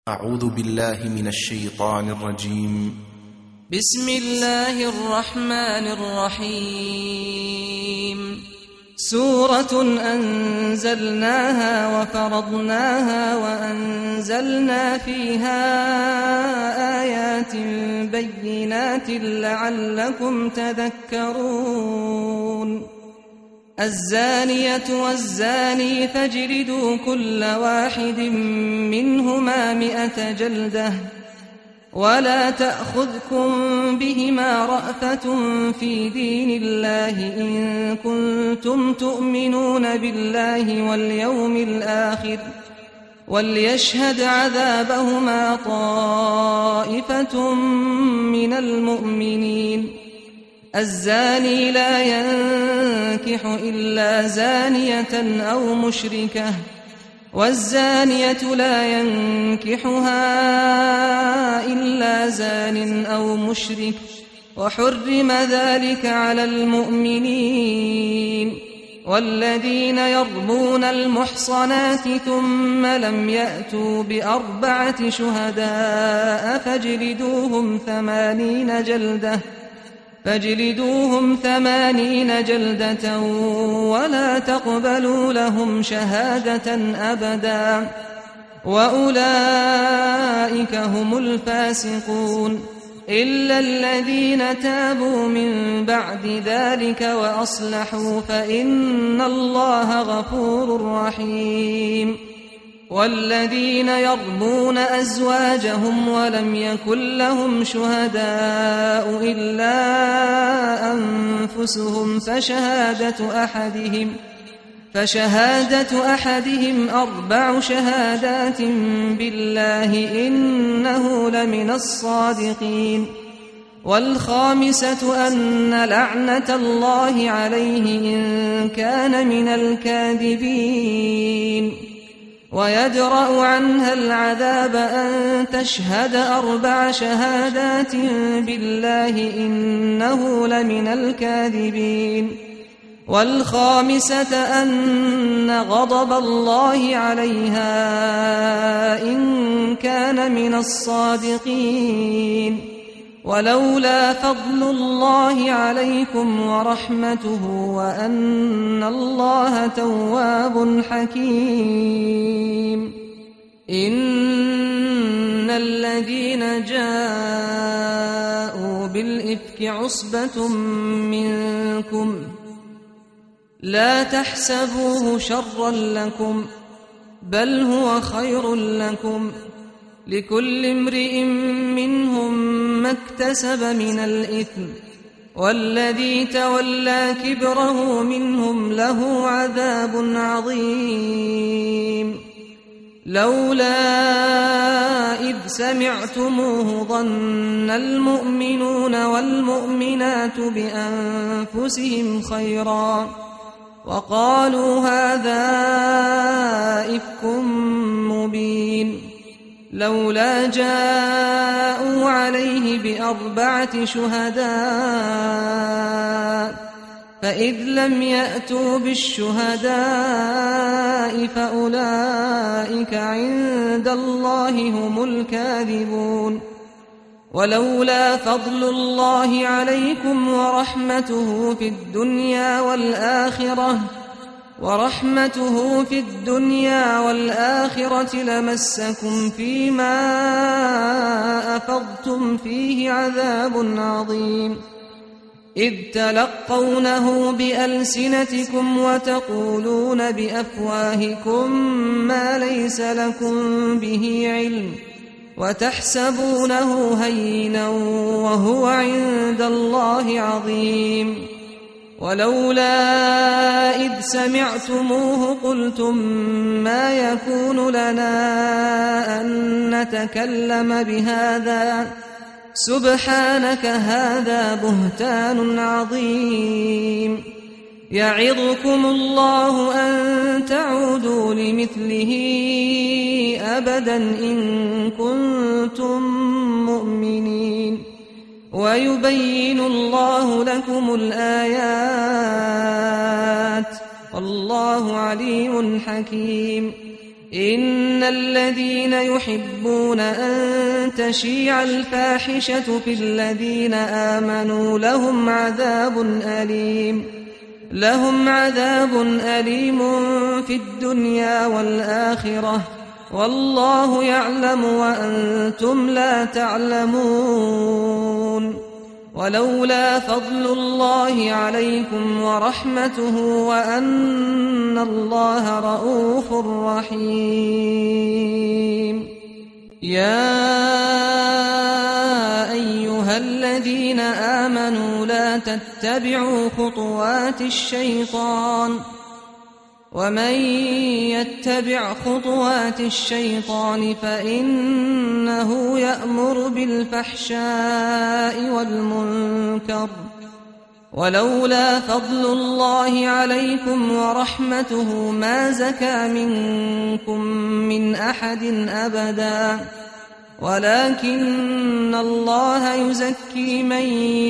أعوذ بالله من الشيطان الرجيم. بسم الله الرحمن الرحيم. سورة أنزلناها وفرضناها وأنزلنا فيها آيات بينات لعلكم تذكرون. الزانية والزاني فاجلدوا كل واحد منهما 100 جلدة ولا تأخذكم بهما رأفة في دين الله إن كنتم تؤمنون بالله واليوم الآخر وليشهد عذابهما طائفة من المؤمنين. الزاني لا ينكح إلا زانية أو مشركة والزانية لا ينكحها إلا زان أو مشرك وحرم ذلك على المؤمنين. والذين يرمون المحصنات ثم لم يأتوا ب4 شهداء فاجلدوهم 80 جلدة ولا تقبلوا لهم شهادة أبدا وأولئك هم الفاسقون إلا الذين تابوا من بعد ذلك وأصلحوا فإن الله غفور رحيم. والذين يرمون أزواجهم ولم يكن لهم شهداء إلا أنفسهم فشهادة أحدهم 4 شهادات بالله إنه لمن الصادقين. والخامسة أن لعنة الله عليه إن كان من الكاذبين. ويدرأ عنها العذاب أن تشهد 4 شهادات بالله إنه لمن الكاذبين. والخامسة أن غضب الله عليها إن كان من الصادقين. ولولا فضل الله عليكم ورحمته وأن الله تواب حكيم. إن الذين جاءوا بالإفك عصبة منكم لا تحسبوه شرا لكم بل هو خير لكم لكل امرئ منهم ما اكتسب من الإثم والذي تولى كبره منهم له عذاب عظيم. لولا إذ سمعتموه ظن المؤمنون والمؤمنات بأنفسهم خيرا وقالوا هذا إفك مبين. لولا جاءوا عليه ب4 شهداء فإذ لم يأتوا بالشهداء فأولئك عند الله هم الكاذبون. ولولا فضل الله عليكم ورحمته في الدنيا والآخرة لمسكم فيما أفضتم فيه عذاب عظيم. إذ تلقونه بألسنتكم وتقولون بأفواهكم ما ليس لكم به علم وتحسبونه هينا وهو عند الله عظيم. ولولا إذ سمعتموه قلتم ما يكون لنا أن نتكلم بهذا سبحانك هذا بهتان عظيم. يعظكم الله أن تعودوا لمثله أبدا إن كنتم مؤمنين. ويبين الله لكم الآيات والله عليم حكيم. إن الذين يحبون أن تشيع الفاحشة في الذين آمنوا لهم عذاب أليم في الدنيا والآخرة والله يعلم وأنتم لا تعلمون ولولا فضل الله عليكم ورحمته وأن الله رؤوف رحيم يا أيها الذين آمنوا لا تتبعوا خطوات الشيطان ومن يتبع خطوات الشيطان فإنه يأمر بالفحشاء والمنكر ولولا فضل الله عليكم ورحمته ما زكى منكم من أحد أبدا ولكن الله يزكي من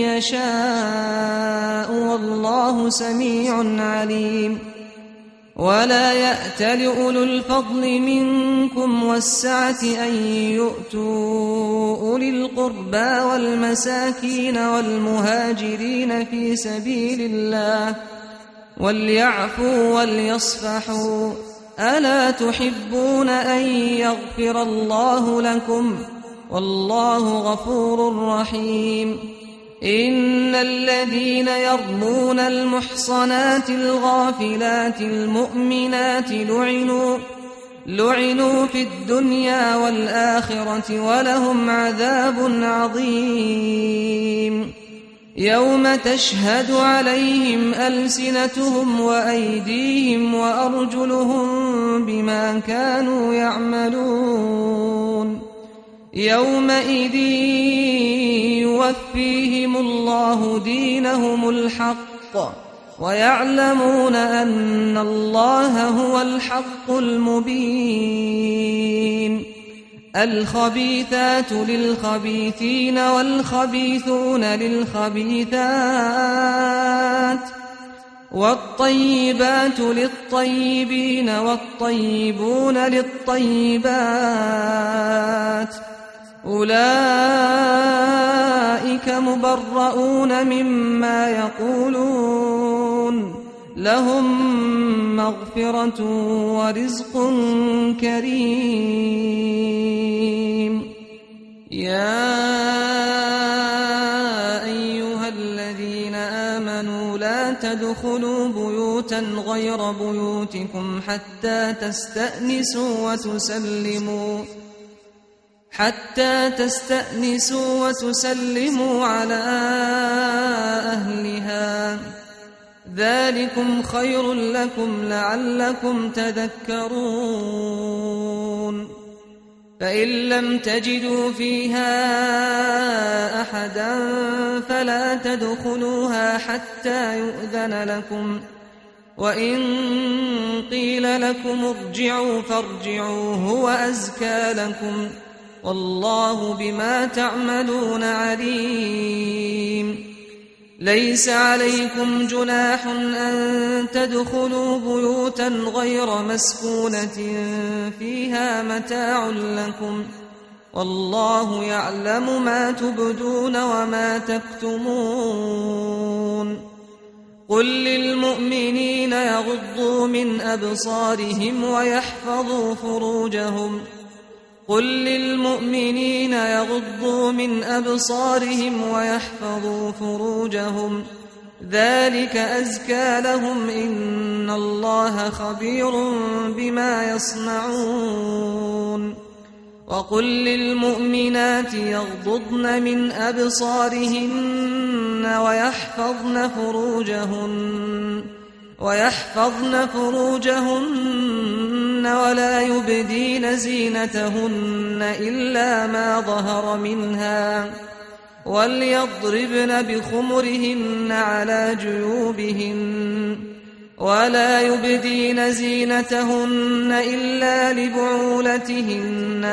يشاء والله سميع عليم ولا يأتل أولو الفضل منكم والسعة أن يؤتوا أولي القربى والمساكين والمهاجرين في سبيل الله وليعفوا وليصفحوا ألا تحبون أن يغفر الله لكم والله غفور رحيم إن الذين يرمون المحصنات الغافلات المؤمنات لعنوا في الدنيا والآخرة ولهم عذاب عظيم يوم تشهد عليهم ألسنتهم وأيديهم وأرجلهم بما كانوا يعملون يومئذ يوفيهم الله دينهم الحق ويعلمون أن الله هو الحق المبين الخبيثات للخبيثين والخبيثون للخبيثات والطيبات للطيبين والطيبون للطيبات أولئك مبرؤون مما يقولون لهم مغفرة ورزق كريم يا أيها الذين آمنوا لا تدخلوا بيوتا غير بيوتكم حتى تستأنسوا وتسلموا على أهلها ذلكم خير لكم لعلكم تذكرون فإن لم تجدوا فيها أحدا فلا تدخلوها حتى يؤذن لكم وإن قيل لكم ارجعوا فارجعوا هو أزكى لكم والله بما تعملون عليم ليس عليكم جناح أن تدخلوا بيوتا غير مسكونة فيها متاع لكم والله يعلم ما تبدون وما تكتمون قل للمؤمنين يغضوا من أبصارهم ويحفظوا فروجهم ذلك أزكى لهم إن الله خبير بما يصنعون وقل للمؤمنات يغضضن من أبصارهن ويحفظن فروجهن ولا يبدين زينتهن إلا ما ظهر منها وليضربن بخمرهن على جيوبهن ولا يبدين زينتهن إلا لبعولتهن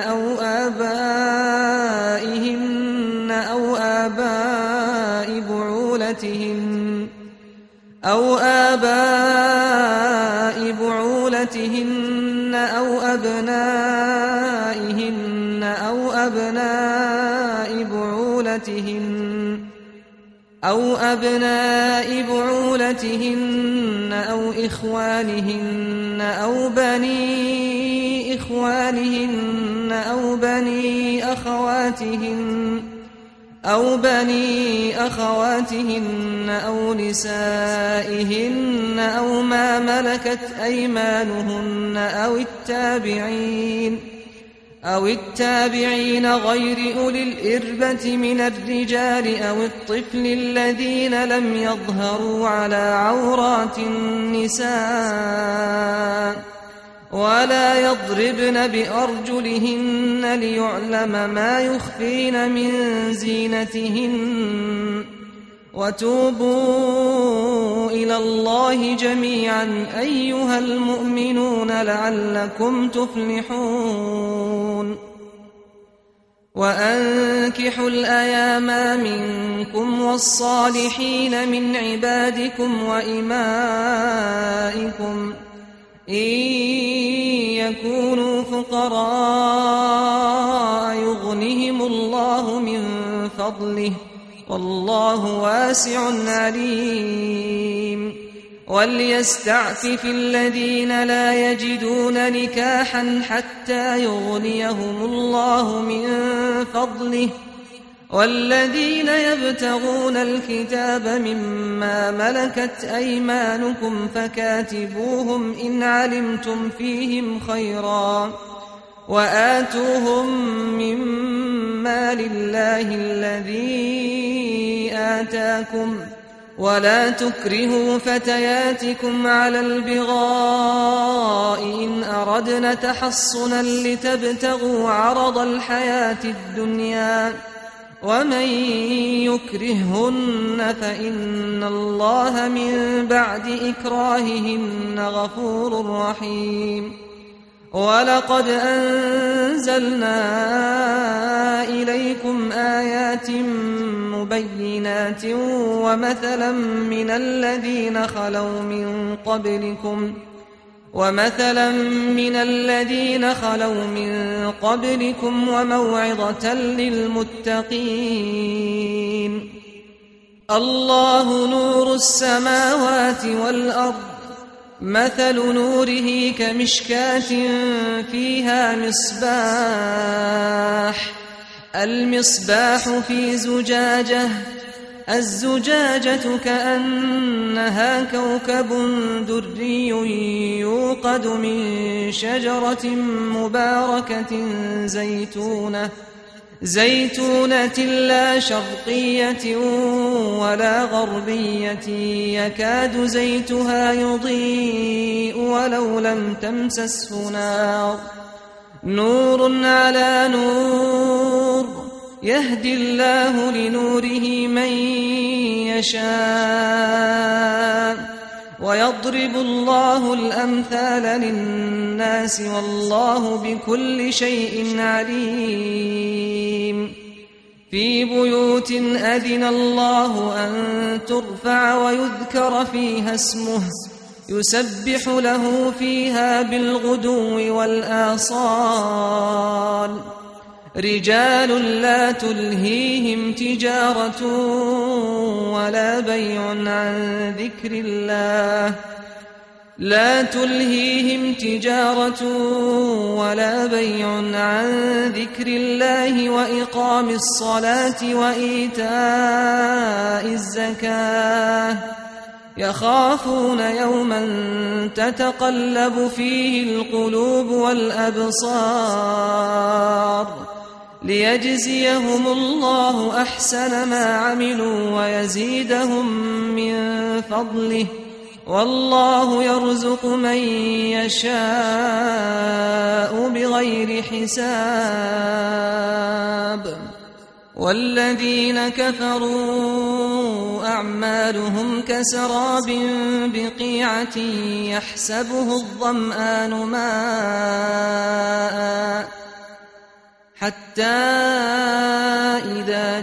أو آباء بعولتهن أو أبنائهن أبناء بعولتهن أو إخوانهن أو بني إخوانهن أو بني أخواتهن أو نسائهن أو ما ملكت أيمانهن أو التابعين غير أولي الإربة من الرجال أو الطفل الذين لم يظهروا على عورات النساء ولا يضربن بأرجلهن ليعلم ما يخفين من زينتهن وتوبوا إلى الله جميعا أيها المؤمنون لعلكم تفلحون وأنكحوا الأيام منكم والصالحين من عبادكم وإمائكم إن يكونوا فقراء يغنهم الله من فضله والله واسع عليم وليستعفف الذين لا يجدون نكاحا حتى يغنيهم الله من فضله والذين يبتغون الكتاب مما ملكت أيمانكم فكاتبوهم إن علمتم فيهم خيرا وآتوهم مما لله الذي آتاكم ولا تكرهوا فتياتكم على البغاء إن أردنا تحصنا لتبتغوا عرض الحياة الدنيا ومن يكرههن فإن الله من بعد إكراههن غفور رحيم ولقد أنزلنا إليكم آيات مبينات ومثلا من الذين خلوا من قبلكم وموعظة للمتقين الله نور السماوات والأرض مثل نوره كمشكاة فيها المصباح في زجاجة الزجاجة كأنها كوكب دري يوقد من شجرة مباركة زيتونة لا شرقية ولا غربية يكاد زيتها يضيء ولو لم تمسسه نار نور على نور يهدي الله لنوره من يشاء ويضرب الله الأمثال للناس والله بكل شيء عليم في بيوت أذن الله أن ترفع ويذكر فيها اسمه يسبح له فيها بالغدو والآصال رجال لا تلهيهم تجارة ولا بيع عن ذكر الله وإقام الصلاة وإيتاء الزكاة يخافون يوما تتقلب فيه القلوب والأبصار ليجزيهم الله أحسن ما عملوا ويزيدهم من فضله والله يرزق من يشاء بغير حساب والذين كفروا أعمالهم كسراب بقيعة يحسبه الظمآن ماء حتى إذا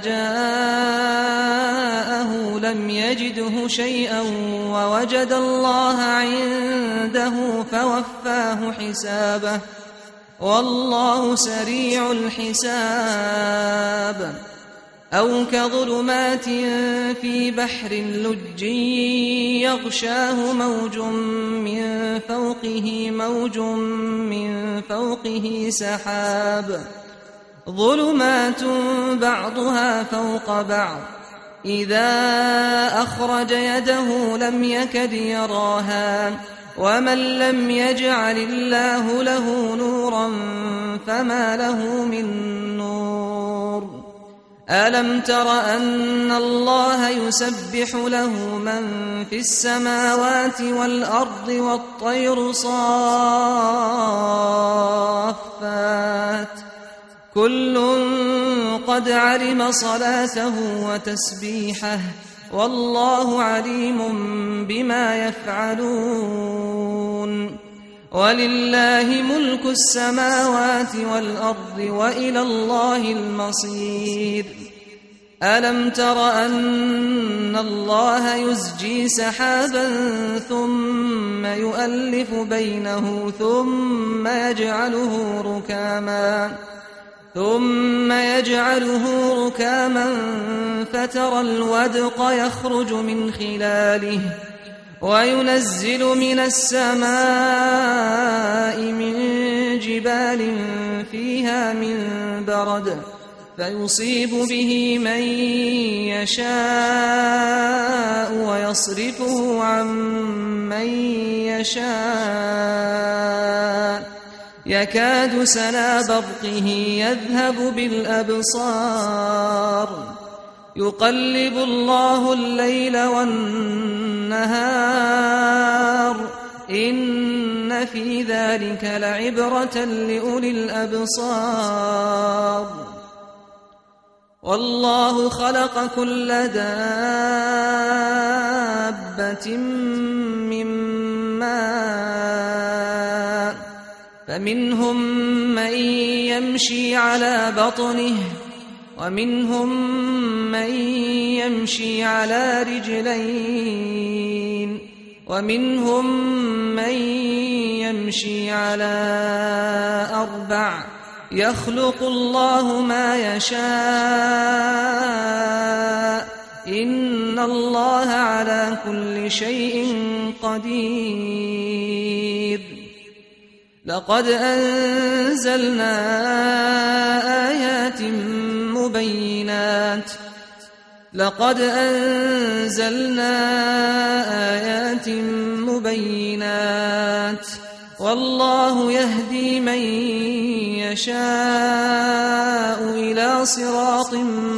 جاءه لم يجده شيئا ووجد الله عنده فوفاه حسابه والله سريع الحساب أو كظلمات في بحر لج يغشاه موج من فوقه سحاب ظلمات بعضها فوق بعض إذا أخرج يده لم يكد يراها ومن لم يجعل الله له نورا فما له من نور ألم تر أن الله يسبح له من في السماوات والأرض والطير صافات كل قد علم صلاته وتسبيحه والله عليم بما يفعلون ولله ملك السماوات والأرض وإلى الله المصير ألم تر أن الله يزجي سحابا ثم يؤلف بينه ثم يجعله ركاما فترى الودق يخرج من خلاله وينزل من السماء من جبال فيها من برد فيصيب به من يشاء ويصرفه عن من يشاء يكاد سنا برقه يذهب بالأبصار يقلب الله الليل والنهار إن في ذلك لعبرة لأولي الأبصار والله خلق كل دابة من ماء فمنهم من يمشي على بطنه ومنهم من يمشي على رجلين ومنهم من يمشي على أربع يخلق الله ما يشاء إن الله على كل شيء قدير لقد أنزلنا آيات مبينات والله يهدي من يشاء إلى صراط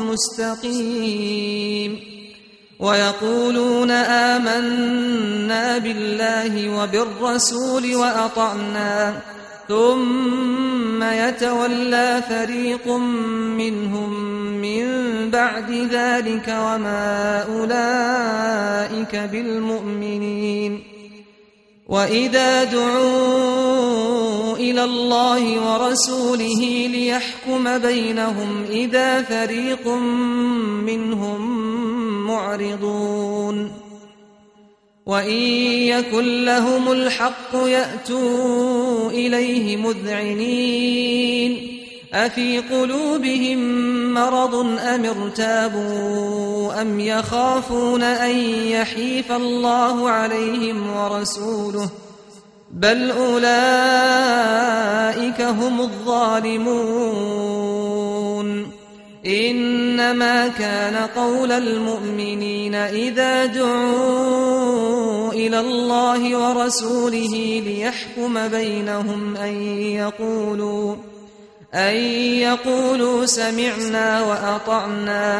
مستقيم ويقولون آمنا بالله وبالرسول وأطعنا ثم يتولى فريق منهم من بعد ذلك وما أولئك بالمؤمنين وإذا دعوا إلى الله ورسوله ليحكم بينهم إذا فريق منهم معرضون وإن يكن لهم الحق يأتوا إليه مذعنين أفي قلوبهم مرض أم ارتابوا أم يخافون أن يحيف الله عليهم ورسوله بل أولئك هم الظالمون إنما كان قول المؤمنين إذا دعوا إلى الله ورسوله ليحكم بينهم أن يقولوا سمعنا وأطعنا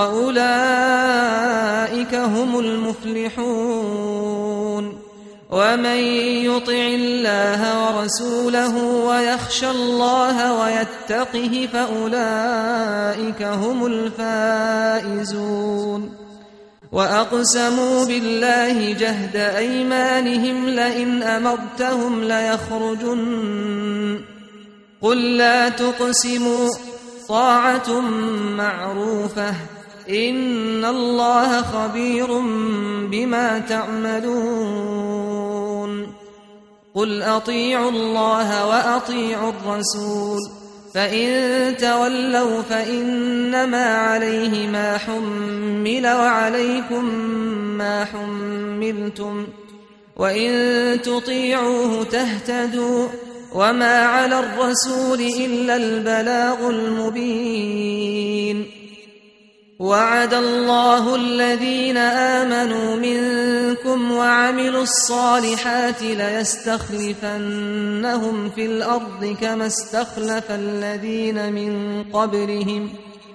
وأولئك هم المفلحون ومن يطع الله ورسوله ويخشى الله ويتقه فأولئك هم الفائزون وأقسموا بالله جهد أيمانهم لئن أمرتهم ليخرجن قل لا تقسموا طاعة معروفة إن الله خبير بما تعملون قل أطيعوا الله وأطيعوا الرسول فإن تولوا فإنما عليه ما حمل وعليكم ما حملتم وإن تطيعوه تهتدوا وما على الرسول إلا البلاغ المبين وعد الله الذين آمنوا منكم وعملوا الصالحات ليستخلفنهم في الأرض كما استخلف الذين من قبلهم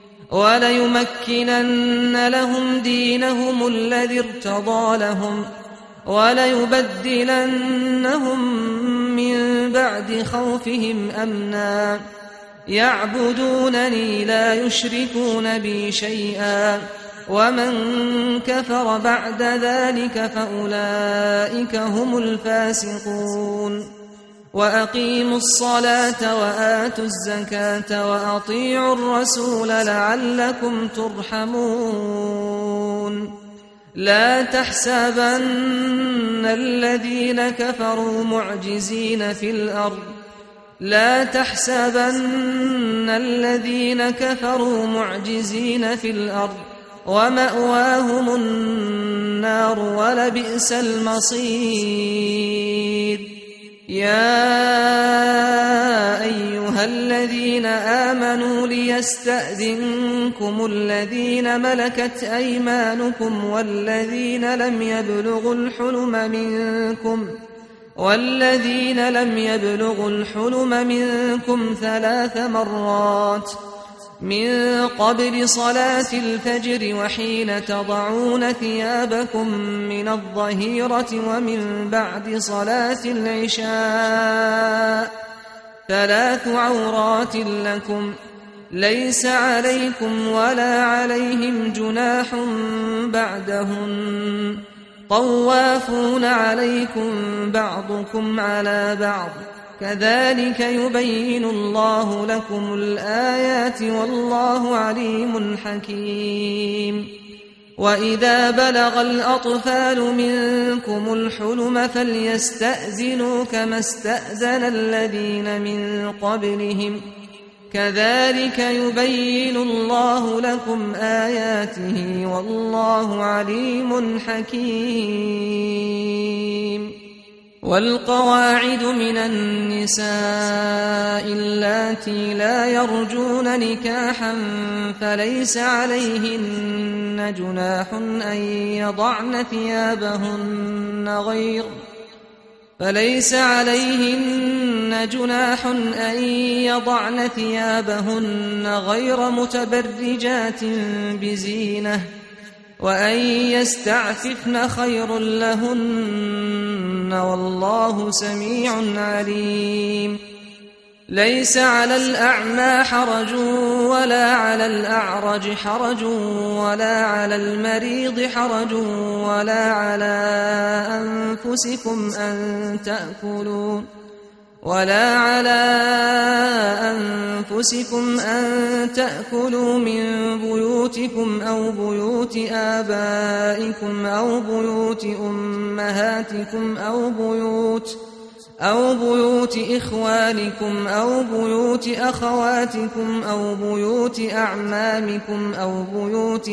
وليمكنن لهم دينهم الذي ارتضى لهم وليبدلنهم من بعد خوفهم أمنا يعبدونني لا يشركون بي شيئا ومن كفر بعد ذلك فأولئك هم الفاسقون وأقيموا الصلاة وآتوا الزكاة وأطيعوا الرسول لعلكم ترحمون لا تحسبن الذين كفروا معجزين في الأرض لا تحسبن الذين كفروا معجزين في الأرض ومأواهم النار ولبئس المصير يا أيها الذين آمنوا ليستأذنكم الذين ملكت أيمانكم والذين لم يبلغوا الحلم منكم 3 مرات من قبل صلاة الفجر وحين تضعون ثيابكم من الظهيرة ومن بعد صلاة العشاء 3 عورات لكم ليس عليكم ولا عليهم جناح بعدهن طوافون عليكم بعضكم على بعض كذلك يبين الله لكم الآيات والله عليم حكيم وإذا بلغ الأطفال منكم الحلم فليستأذنوا كما استأذن الذين من قبلهم كذلك يبين الله لكم آياته والله عليم حكيم والقواعد من النساء اللاتي لا يرجون نكاحا فليس عليهن جناح أن يضعن ثيابهن غير متبرجات بزينة وأن يستعففن خير لهن والله سميع عليم ليس على الأعمى حرج ولا على الأعرج حرج ولا على المريض حرج ولا على أنفسكم أن تأكلوا من بيوتكم أو بيوت آبائكم أو بيوت أمهاتكم أو بيوت إخوانكم أو بيوت أخواتكم أو بيوت أعمامكم أو بيوت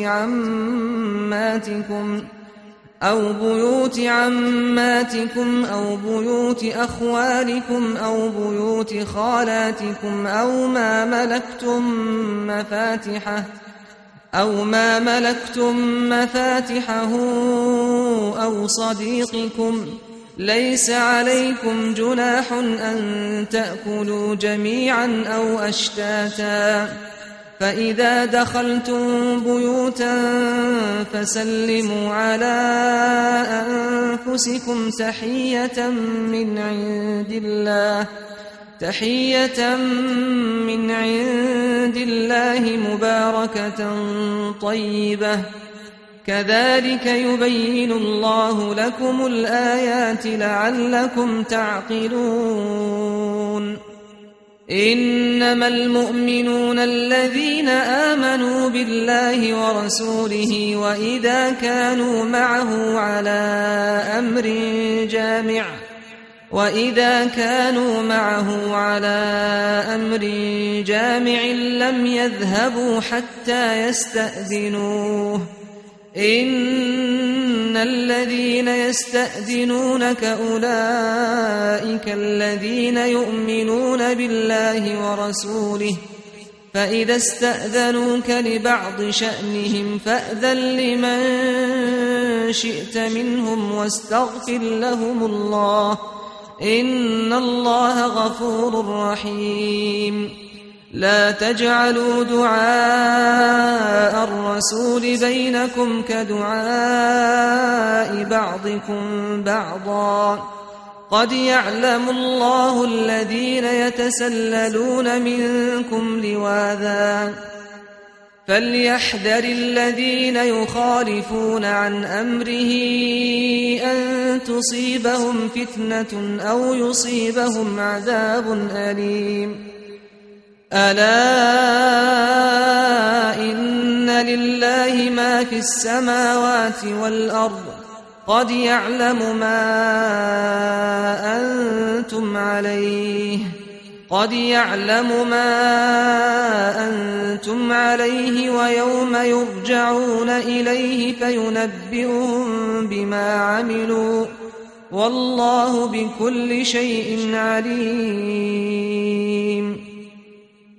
عماتكم أو بيوت أخوالكم أو بيوت خالاتكم أو ما ملكتم مفاتحه أو صديقكم ليس عليكم جناح أن تأكلوا جميعا أو أشتاتا فإذا دخلتم بيوتا فسلموا على أنفسكم تحية من عند الله مباركة طيبة كذلك يبين الله لكم الآيات لعلكم تعقلون إنما المؤمنون الذين آمنوا بالله ورسوله وإذا كانوا معه على أمر جامع وإذا كانوا معه على أمر جامع لم يذهبوا حتى يستأذنوه إن الذين يستأذنونك أولئك الذين يؤمنون بالله ورسوله فإذا استأذنوك لبعض شأنهم فأذن لمن شئت منهم واستغفر لهم الله إن الله غفور رحيم لا تجعلوا دعاء الرسول بينكم كدعاء بعضكم بعضا قد يعلم الله الذين يتسللون منكم لواذا فليحذر الذين يخالفون عن أمره أن تصيبهم فتنة أو يصيبهم عذاب أليم ألا إن لله ما في السماوات والأرض قد يعلم ما أنتم عليه ويوم يرجعون إليه فينبئهم بما عملوا والله بكل شيء عليم